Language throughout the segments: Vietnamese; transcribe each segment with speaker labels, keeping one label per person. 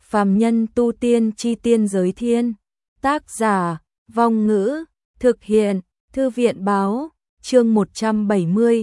Speaker 1: Phàm nhân tu tiên chi tiên giới thiên. Tác giả, Vong Ngữ, thực hiện, Thư viện báo, chương 170,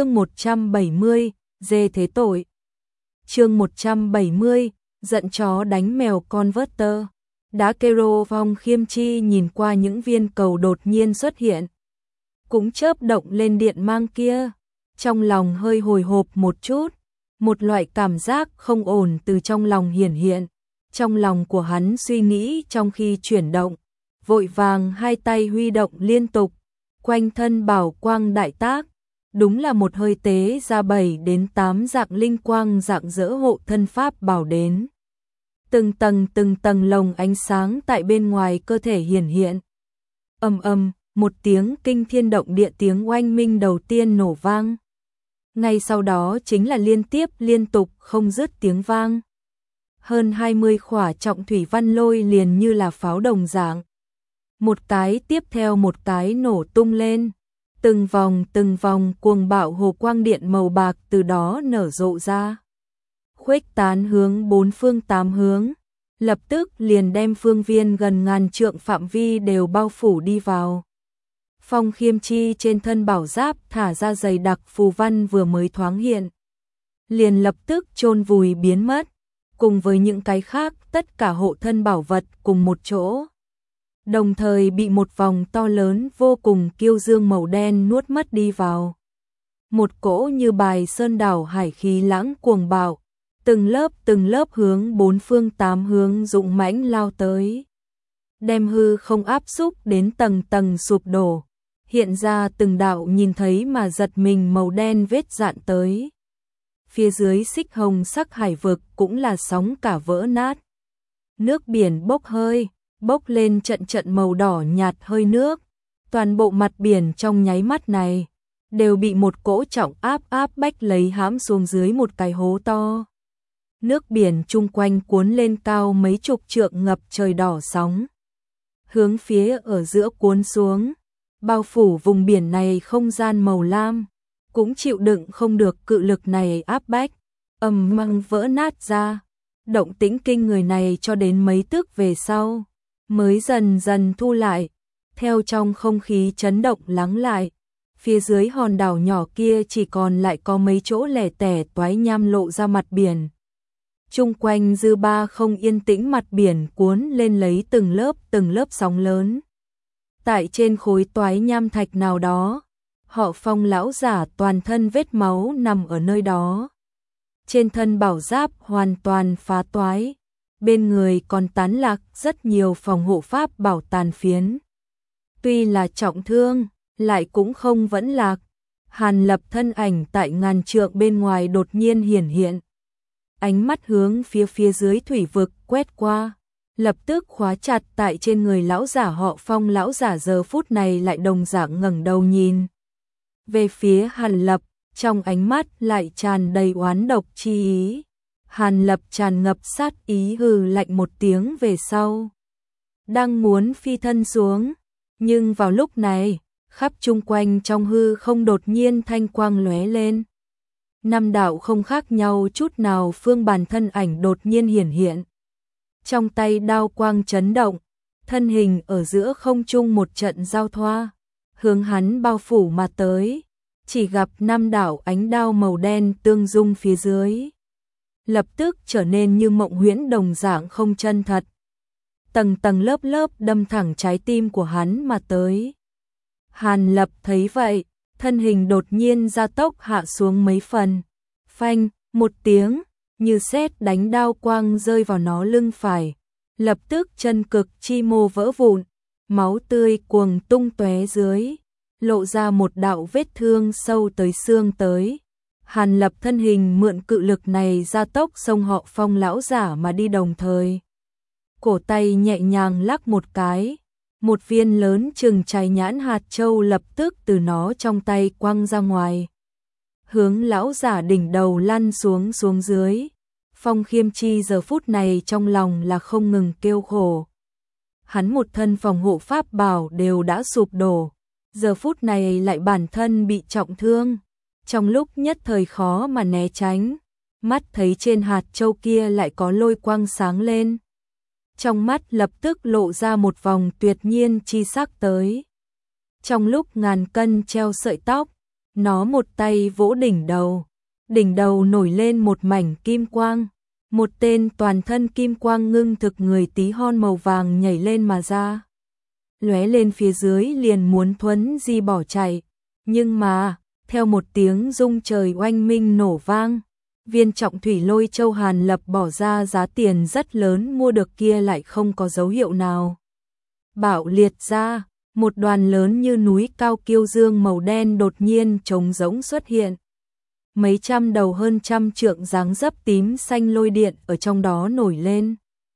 Speaker 1: dê thế tội. Chương 170, giận chó đánh mèo converter. Đá kero. Phong Khiêm Chi nhìn qua những viên cầu đột nhiên xuất hiện, cũng chớp động lên điện mang kia, trong lòng hơi hồi hộp một chút, một loại cảm giác không ổn từ trong lòng hiển hiện. Trong lòng của hắn suy nghĩ trong khi chuyển động, vội vàng hai tay huy động liên tục, quanh thân bảo quang đại tác, đúng là một hơi tế ra 7 đến 8 dạng linh quang dạng dỡ hộ thân pháp bảo đến. Từng tầng lồng ánh sáng tại bên ngoài cơ thể hiển hiện. Ầm, một tiếng kinh thiên động địa tiếng oanh minh đầu tiên nổ vang. Ngay sau đó chính là liên tục không dứt tiếng vang. Hơn 20 khỏa trọng thủy văn lôi liền như là pháo đồng dạng, một cái tiếp theo một cái nổ tung lên, từng vòng cuồng bạo hồ quang điện màu bạc từ đó nở rộ ra, khuếch tán hướng bốn phương tám hướng, lập tức liền đem phương viên gần ngàn trượng phạm vi đều bao phủ đi vào. Phong Khiêm Chi trên thân bảo giáp thả ra dày đặc phù văn vừa mới thoáng hiện, liền lập tức chôn vùi biến mất, cùng với những cái khác tất cả hộ thân bảo vật cùng một chỗ, đồng thời bị một vòng to lớn vô cùng kiêu dương màu đen nuốt mất đi vào. Một cỗ như bài sơn đảo hải khí lãng cuồng bạo, từng lớp hướng bốn phương tám hướng dũng mãnh lao tới, đem hư không áp xúc đến tầng sụp đổ, hiện ra từng đạo nhìn thấy mà giật mình màu đen vết dạn tới. Phía dưới xích hồng sắc hải vực cũng là sóng cả vỡ nát. Nước biển bốc hơi, bốc lên trận màu đỏ nhạt hơi nước. Toàn bộ mặt biển trong nháy mắt này đều bị một cỗ trọng áp bách lấy hãm xuống dưới một cái hố to. Nước biển chung quanh cuốn lên cao mấy chục trượng ngập trời đỏ sóng, hướng phía ở giữa cuốn xuống, bao phủ vùng biển này không gian màu lam, cũng chịu đựng không được cự lực này áp bách, ầm mang vỡ nát ra. Động tĩnh kinh người này cho đến mấy tức về sau mới dần thu lại, theo trong không khí chấn động lắng lại. Phía dưới hòn đảo nhỏ kia chỉ còn lại có mấy chỗ lẻ tẻ toái nham lộ ra mặt biển. Chung quanh dư ba không yên tĩnh, mặt biển cuốn lên lấy từng lớp sóng lớn. Tại trên khối toái nham thạch nào đó, họ Phong lão giả toàn thân vết máu nằm ở nơi đó. Trên thân bảo giáp hoàn toàn phá toái, bên người còn tán lạc rất nhiều phòng hộ pháp bảo tàn phiến. Tuy là trọng thương, lại cũng không vẫn lạc. Hàn Lập thân ảnh tại ngàn trượng bên ngoài đột nhiên hiển hiện. Ánh mắt hướng phía dưới thủy vực quét qua, lập tức khóa chặt tại trên người lão giả họ Phong. Lão giả giờ phút này lại đồng dạng ngẩng đầu nhìn về phía Hàn Lập, trong ánh mắt lại tràn đầy oán độc chi ý. Hàn Lập tràn ngập sát ý hừ lạnh một tiếng về sau, đang muốn phi thân xuống, nhưng vào lúc này, khắp chung quanh trong hư không đột nhiên thanh quang lóe lên. Năm đạo không khác nhau chút nào phương bàn thân ảnh đột nhiên hiển hiện. Trong tay đao quang chấn động, thân hình ở giữa không trung một trận giao thoa, hướng hắn bao phủ mà tới. Chỉ gặp năm đạo ánh đao màu đen tương dung phía dưới, lập tức trở nên như mộng huyễn đồng dạng không chân thật. Tầng lớp đâm thẳng trái tim của hắn mà tới. Hàn Lập thấy vậy, thân hình đột nhiên gia tốc hạ xuống mấy phần. Phanh, một tiếng, như sét đánh, đao quang rơi vào nó lưng phải. Lập tức chân cực chi mô vỡ vụn, máu tươi cuồng tung tóe dưới, lộ ra một đạo vết thương sâu tới xương tới. Hàn Lập thân hình mượn cự lực này gia tốc xông họ Phong lão giả mà đi, đồng thời cổ tay nhẹ nhàng lắc một cái, một viên lớn chừng trái nhãn hạt châu lập tức từ nó trong tay quăng ra ngoài, hướng lão giả đỉnh đầu lăn xuống dưới. Phong Khiêm Chi giờ phút này trong lòng là không ngừng kêu khổ. Hắn một thân phòng hộ pháp bảo đều đã sụp đổ, giờ phút này lại bản thân bị trọng thương, trong lúc nhất thời khó mà né tránh, mắt thấy trên hạt châu kia lại có lôi quang sáng lên. Trong mắt lập tức lộ ra một vòng tuyệt nhiên chi sắc tới. Trong lúc ngàn cân treo sợi tóc, nó một tay vỗ đỉnh đầu nổi lên một mảnh kim quang, một tên toàn thân kim quang ngưng thực người tí hon màu vàng nhảy lên mà ra. Lóe lên phía dưới liền muốn thuấn di bỏ chạy, nhưng mà, theo một tiếng rung trời oanh minh nổ vang, viên trọng thủy lôi châu Hàn Lập bỏ ra giá tiền rất lớn mua được kia lại không có dấu hiệu nào bạo liệt ra, một đoàn lớn như núi cao kiêu dương màu đen đột nhiên trống rỗng xuất hiện. Mấy trăm đầu hơn trăm trượng dáng dấp tím xanh lôi điện ở trong đó nổi lên.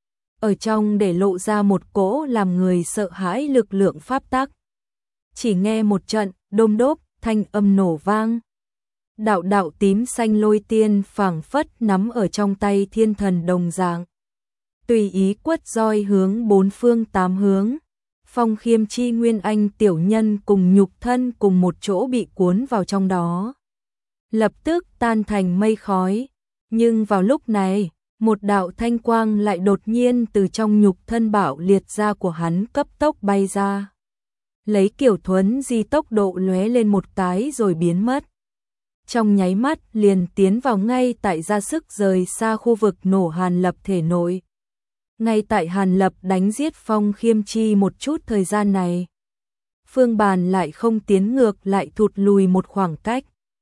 Speaker 1: Ở trong để lộ ra một cỗ làm người sợ hãi lực lượng pháp tắc. Chỉ nghe một trận đôm đốp thanh âm nổ vang. Đạo đạo tím xanh lôi tiên phảng phất nắm ở trong tay thiên thần đồng dạng. Tùy ý quất roi hướng bốn phương tám hướng. Phong Khiêm Chi Nguyên Anh tiểu nhân cùng nhục thân cùng một chỗ bị cuốn vào trong đó. Lập tức tan thành mây khói. Nhưng vào lúc này, một đạo thanh quang lại đột nhiên từ trong nhục thân bạo liệt ra của hắn cấp tốc bay ra. Lấy kiểu thuấn di tốc độ lóe lên một cái rồi biến mất. Trong nháy mắt liền tiến vào ngay tại ra sức rời xa khu vực nổ Hàn Lập thể nội. Ngay tại Hàn Lập đánh giết Phong Khiêm Chi một chút thời gian này, Phương Bàn lại không tiến ngược lại thụt lùi một khoảng cách.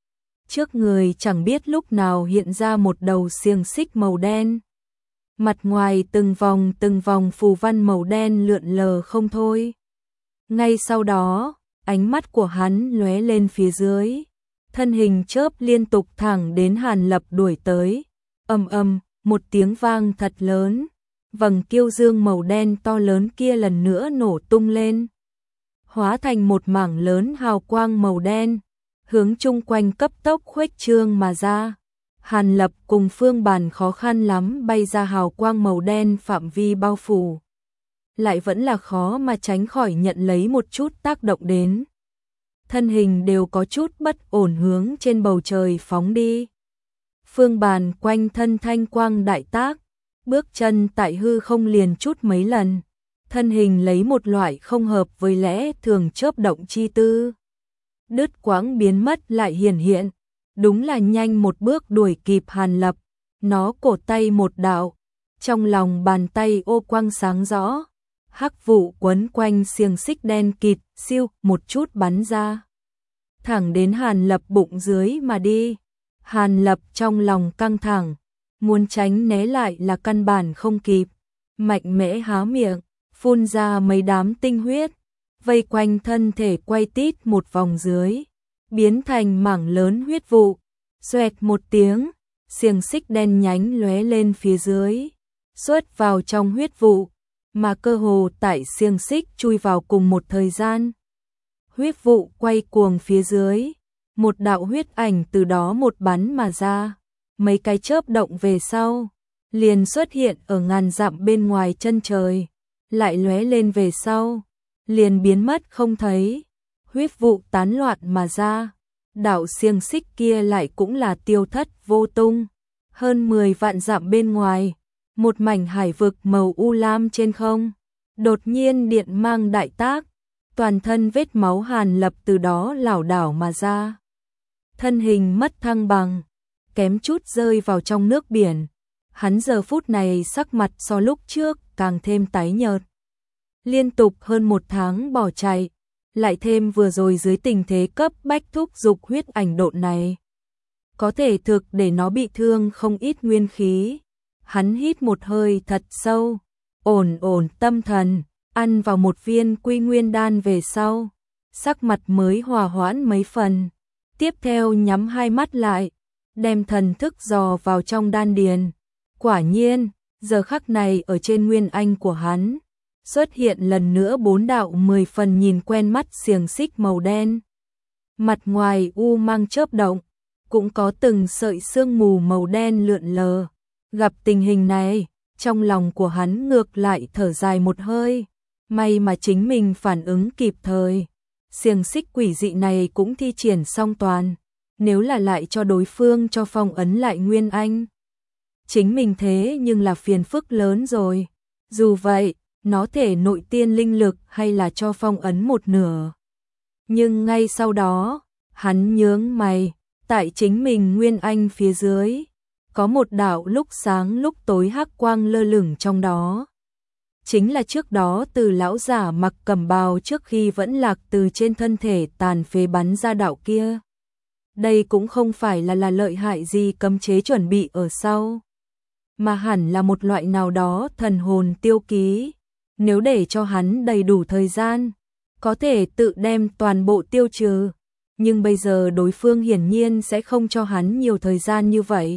Speaker 1: Trước người chẳng biết lúc nào hiện ra một đầu xiềng xích màu đen. Mặt ngoài từng vòng phù văn màu đen lượn lờ không thôi. Ngay sau đó, ánh mắt của hắn lóe lên phía dưới. Thân hình chớp liên tục thẳng đến Hàn Lập đuổi tới. Ầm ầm, một tiếng vang thật lớn. Vầng kiêu dương màu đen to lớn kia lần nữa nổ tung lên. Hóa thành một mảng lớn hào quang màu đen. Hướng chung quanh cấp tốc khuếch trương mà ra. Hàn Lập cùng Phương Bàn khó khăn lắm bay ra hào quang màu đen phạm vi bao phủ. Lại vẫn là khó mà tránh khỏi nhận lấy một chút tác động đến. Thân hình đều có chút bất ổn hướng trên bầu trời phóng đi. Phương Bàn quanh thân thanh quang đại tác, bước chân tại hư không liền chút mấy lần. Thân hình lấy một loại không hợp với lẽ thường chớp động chi tư. Đứt quãng biến mất lại hiển hiện, đúng là nhanh một bước đuổi kịp Hàn Lập. Nó cổ tay một đạo, trong lòng bàn tay ô quang sáng rõ. Hắc vụ quấn quanh xiềng xích đen kịt, siêu một chút bắn ra. Thẳng đến Hàn Lập bụng dưới mà đi. Hàn Lập trong lòng căng thẳng, muốn tránh né lại là căn bản không kịp. Mạnh mẽ há miệng, phun ra mấy đám tinh huyết, vây quanh thân thể quay tít một vòng dưới, biến thành mảng lớn huyết vụ. Xoẹt một tiếng, xiềng xích đen nhánh lóe lên phía dưới, xuất vào trong huyết vụ, mà cơ hồ tại xiềng xích chui vào cùng một thời gian. Huyết vụ quay cuồng phía dưới, một đạo huyết ảnh từ đó một bắn mà ra, mấy cái chớp động về sau, liền xuất hiện ở ngàn dặm bên ngoài chân trời, lại lóe lên về sau, liền biến mất không thấy. Huyết vụ tán loạn mà ra, đạo xiềng xích kia lại cũng là tiêu thất vô tung. Hơn 10 vạn dặm bên ngoài, một mảnh hải vực màu u lam trên không, đột nhiên điện mang đại tác, toàn thân vết máu Hàn Lập từ đó lảo đảo mà ra. Thân hình mất thăng bằng, kém chút rơi vào trong nước biển. Hắn giờ phút này sắc mặt so lúc trước càng thêm tái nhợt. Liên tục hơn một tháng bỏ chạy, lại thêm vừa rồi dưới tình thế cấp bách thúc dục huyết ảnh độn này, có thể thực để nó bị thương không ít nguyên khí. Hắn hít một hơi thật sâu, ổn tâm thần, ăn vào một viên quy nguyên đan về sau, sắc mặt mới hòa hoãn mấy phần. Tiếp theo nhắm hai mắt lại, đem thần thức dò vào trong đan điền. Quả nhiên, giờ khắc này ở trên nguyên anh của hắn, xuất hiện lần nữa 4 đạo 10 phần nhìn quen mắt xiềng xích màu đen. Mặt ngoài u mang chớp động, cũng có từng sợi sương mù màu đen lượn lờ. Gặp tình hình này, trong lòng của hắn ngược lại thở dài một hơi. May mà chính mình phản ứng kịp thời. Xiềng xích quỷ dị này cũng thi triển xong toàn. Nếu là lại cho đối phương cho phong ấn lại nguyên anh, chính mình thế nhưng là phiền phức lớn rồi. Dù vậy, nó thể nội tiên linh lực hay là cho phong ấn một nửa. Nhưng ngay sau đó, hắn nhướng mày, tại chính mình nguyên anh phía dưới, có một đạo lúc sáng lúc tối hắc quang lơ lửng trong đó. Chính là trước đó từ lão giả mặc cẩm bào trước khi vẫn lạc từ trên thân thể tàn phế bắn ra đạo kia. Đây cũng không phải là lợi hại gì cấm chế chuẩn bị ở sau, mà hẳn là một loại nào đó thần hồn tiêu ký. Nếu để cho hắn đầy đủ thời gian, có thể tự đem toàn bộ tiêu trừ, nhưng bây giờ đối phương hiển nhiên sẽ không cho hắn nhiều thời gian như vậy.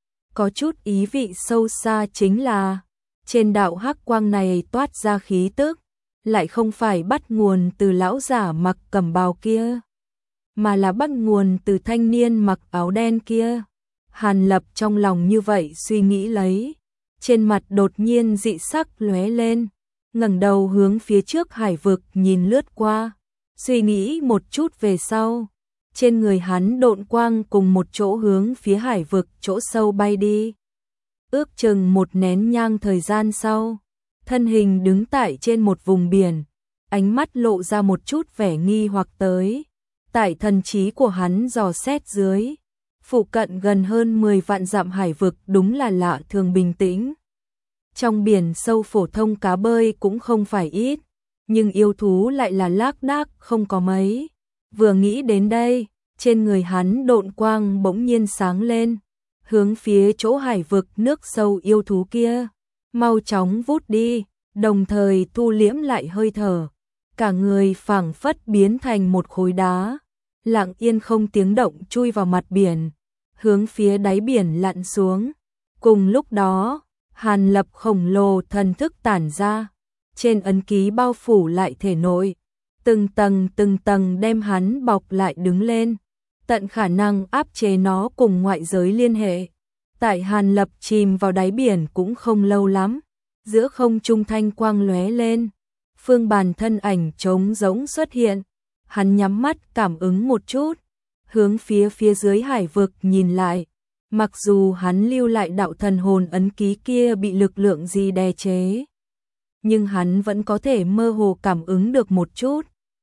Speaker 1: Có chút ý vị sâu xa chính là, trên đạo hắc quang này toát ra khí tức, lại không phải bắt nguồn từ lão giả mặc cẩm bào kia, mà là bắt nguồn từ thanh niên mặc áo đen kia. Hàn Lập trong lòng như vậy suy nghĩ lấy, trên mặt đột nhiên dị sắc lóe lên, ngẩng đầu hướng phía trước hải vực nhìn lướt qua, suy nghĩ một chút về sau, trên người hắn độn quang cùng một chỗ hướng phía hải vực chỗ sâu bay đi. Ước chừng một nén nhang thời gian sau, thân hình đứng tại trên một vùng biển, ánh mắt lộ ra một chút vẻ nghi hoặc tới. Tại thần trí của hắn dò xét dưới, phụ cận gần hơn 10 vạn dặm hải vực đúng là lạ thường bình tĩnh. Trong biển sâu phổ thông cá bơi cũng không phải ít, nhưng yêu thú lại là lác đác không có mấy. Vừa nghĩ đến đây, trên người hắn độn quang bỗng nhiên sáng lên, hướng phía chỗ hải vực nước sâu yêu thú kia, mau chóng vút đi, đồng thời thu liễm lại hơi thở. Cả người phảng phất biến thành một khối đá, lặng yên không tiếng động chui vào mặt biển, hướng phía đáy biển lặn xuống. Cùng lúc đó, Hàn Lập khổng lồ thần thức tản ra, trên ấn ký bao phủ lại thể nội, từng tầng đem hắn bọc lại đứng lên, tận khả năng áp chế nó cùng ngoại giới liên hệ. Tại Hàn Lập chìm vào đáy biển cũng không lâu lắm, giữa không trung thanh quang lóe lên, phương bàn thân ảnh trống rỗng xuất hiện. Hắn nhắm mắt cảm ứng một chút, hướng phía dưới hải vực nhìn lại. Mặc dù hắn lưu lại đạo thần hồn ấn ký kia bị lực lượng gì đè chế, nhưng hắn vẫn có thể mơ hồ cảm ứng được một chút.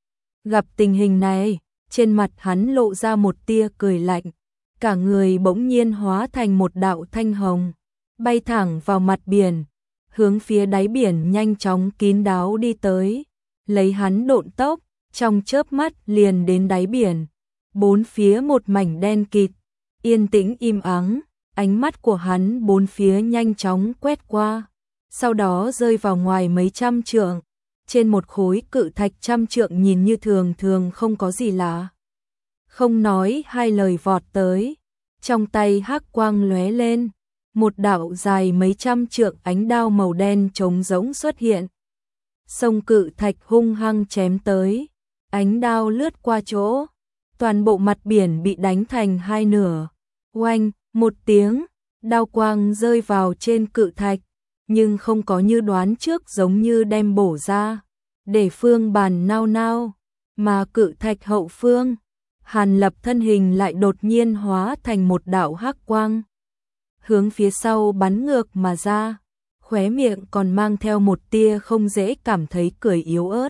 Speaker 1: Gặp tình hình này, trên mặt hắn lộ ra một tia cười lạnh, cả người bỗng nhiên hóa thành một đạo thanh hồng, bay thẳng vào mặt biển, hướng phía đáy biển nhanh chóng kín đáo đi tới, lấy hắn độn tốc, trong chớp mắt liền đến đáy biển. Bốn phía một mảnh đen kịt, yên tĩnh im ắng, ánh mắt của hắn bốn phía nhanh chóng quét qua, sau đó rơi vào ngoài mấy trăm trượng, trên một khối cự thạch trăm trượng nhìn như thường thường không có gì lạ. Không nói hai lời vọt tới, trong tay hắc quang lóe lên, một đạo dài mấy trăm trượng ánh đao màu đen trống rỗng xuất hiện. Sông cự thạch hung hăng chém tới, ánh đao lướt qua chỗ, toàn bộ mặt biển bị đánh thành hai nửa. Oanh, một tiếng, đao quang rơi vào trên cự thạch, nhưng không có như đoán trước giống như đem bổ ra, để phương bàn nao nao, mà cự thạch hậu phương, Hàn Lập thân hình lại đột nhiên hóa thành một đạo hắc quang, hướng phía sau bắn ngược mà ra, khóe miệng còn mang theo một tia không dễ cảm thấy cười yếu ớt.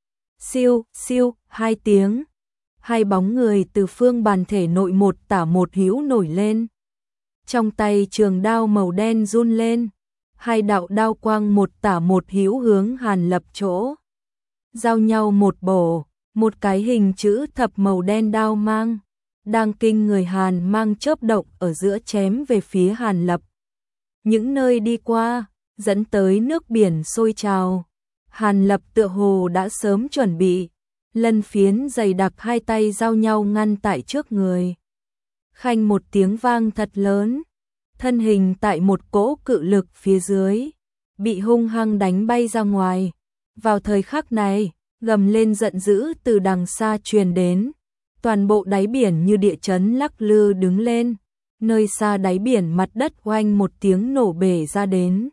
Speaker 1: Siêu, siêu, hai tiếng, hai bóng người từ phương bàn thể nội một tả một hữu nổi lên. Trong tay trường đao màu đen run lên, hai đạo đao quang một tả một hữu hướng Hàn Lập chỗ. Giao nhau một bổ, một cái hình chữ thập màu đen đao mang, đang kinh người Hàn mang chớp động ở giữa chém về phía Hàn Lập. Những nơi đi qua, dẫn tới nước biển sôi trào. Hàn Lập tựa hồ đã sớm chuẩn bị, lân phiến dày đặc hai tay giao nhau ngăn tại trước người. Khanh một tiếng vang thật lớn, thân hình tại một cỗ cự lực phía dưới, bị hung hăng đánh bay ra ngoài. Vào thời khắc này, gầm lên giận dữ từ đằng xa truyền đến, toàn bộ đáy biển như địa chấn lắc lư đứng lên, nơi xa đáy biển mặt đất oanh một tiếng nổ bể ra đến.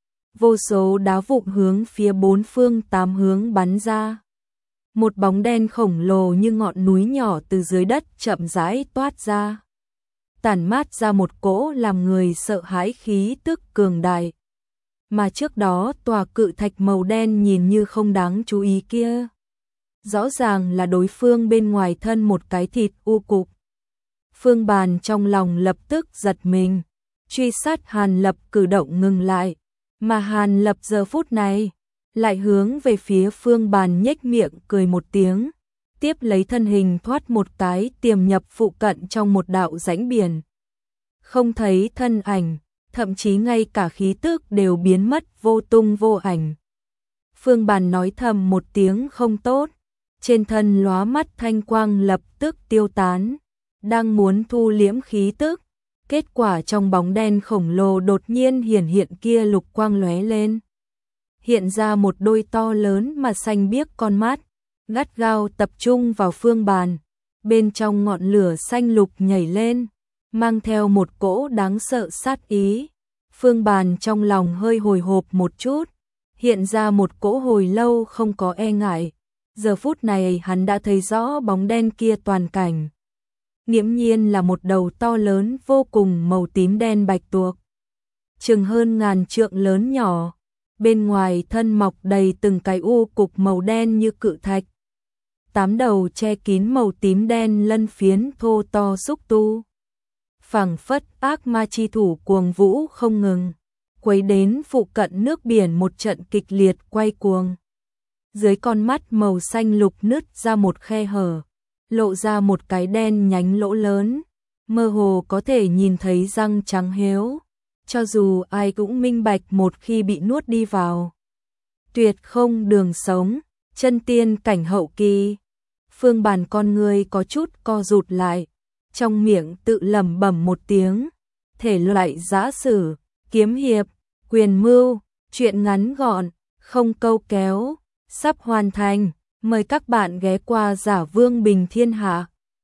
Speaker 1: Vô số đá vụn hướng phía bốn phương tám hướng bắn ra. Một bóng đen khổng lồ như ngọn núi nhỏ từ dưới đất chậm rãi toát ra. tản mát ra một cỗ làm người sợ hãi khí tức cường đại. Mà trước đó tòa cự thạch màu đen nhìn như không đáng chú ý kia, rõ ràng là đối phương bên ngoài thân một cái thịt u cục. Phương Bàn trong lòng lập tức giật mình, truy sát Hàn Lập cử động ngừng lại, mà Hàn Lập giờ phút này lại hướng về phía Phương Bàn nhếch miệng cười một tiếng, tiếp lấy thân hình thoát một cái tiềm nhập phụ cận trong một đạo rãnh biển. Không thấy thân ảnh, thậm chí ngay cả khí tức đều biến mất vô tung vô ảnh. Phương Bàn nói thầm một tiếng không tốt, trên thân lóa mắt thanh quang lập tức tiêu tán, đang muốn thu liễm khí tức, kết quả trong bóng đen khổng lồ đột nhiên hiển hiện kia lục quang lóe lên. Hiện ra một đôi to lớn mà xanh biếc con mắt, gắt gao tập trung vào Phương Bàn, bên trong ngọn lửa xanh lục nhảy lên, mang theo một cỗ đáng sợ sát ý. Phương Bàn trong lòng hơi hồi hộp một chút, hiện ra một cỗ hồi lâu không có e ngại. Giờ phút này hắn đã thấy rõ bóng đen kia toàn cảnh. Nghiễm nhiên là một đầu to lớn vô cùng màu tím đen bạch tuộc, chừng hơn ngàn trượng lớn nhỏ, bên ngoài thân mọc đầy từng cái u cục màu đen như cự thạch. 8 đầu che kín màu tím đen lân phiến thô to xúc tu, phảng phất ác ma chi thủ cuồng vũ không ngừng, quấy đến phụ cận nước biển một trận kịch liệt quay cuồng. Dưới con mắt màu xanh lục nứt ra một khe hở, lộ ra một cái đen nhánh lỗ lớn, mơ hồ có thể nhìn thấy răng trắng héo, cho dù ai cũng minh bạch một khi bị nuốt đi vào, tuyệt không đường sống, chân tiên cảnh hậu kỳ. Phương Bàn con người có chút co rụt lại, trong miệng tự lẩm bẩm một tiếng, thể loại giã sử, kiếm hiệp, quyền mưu, truyện ngắn gọn, không câu kéo, sắp hoàn thành, mời các bạn ghé qua Giả Vương Bình Thiên Hạ.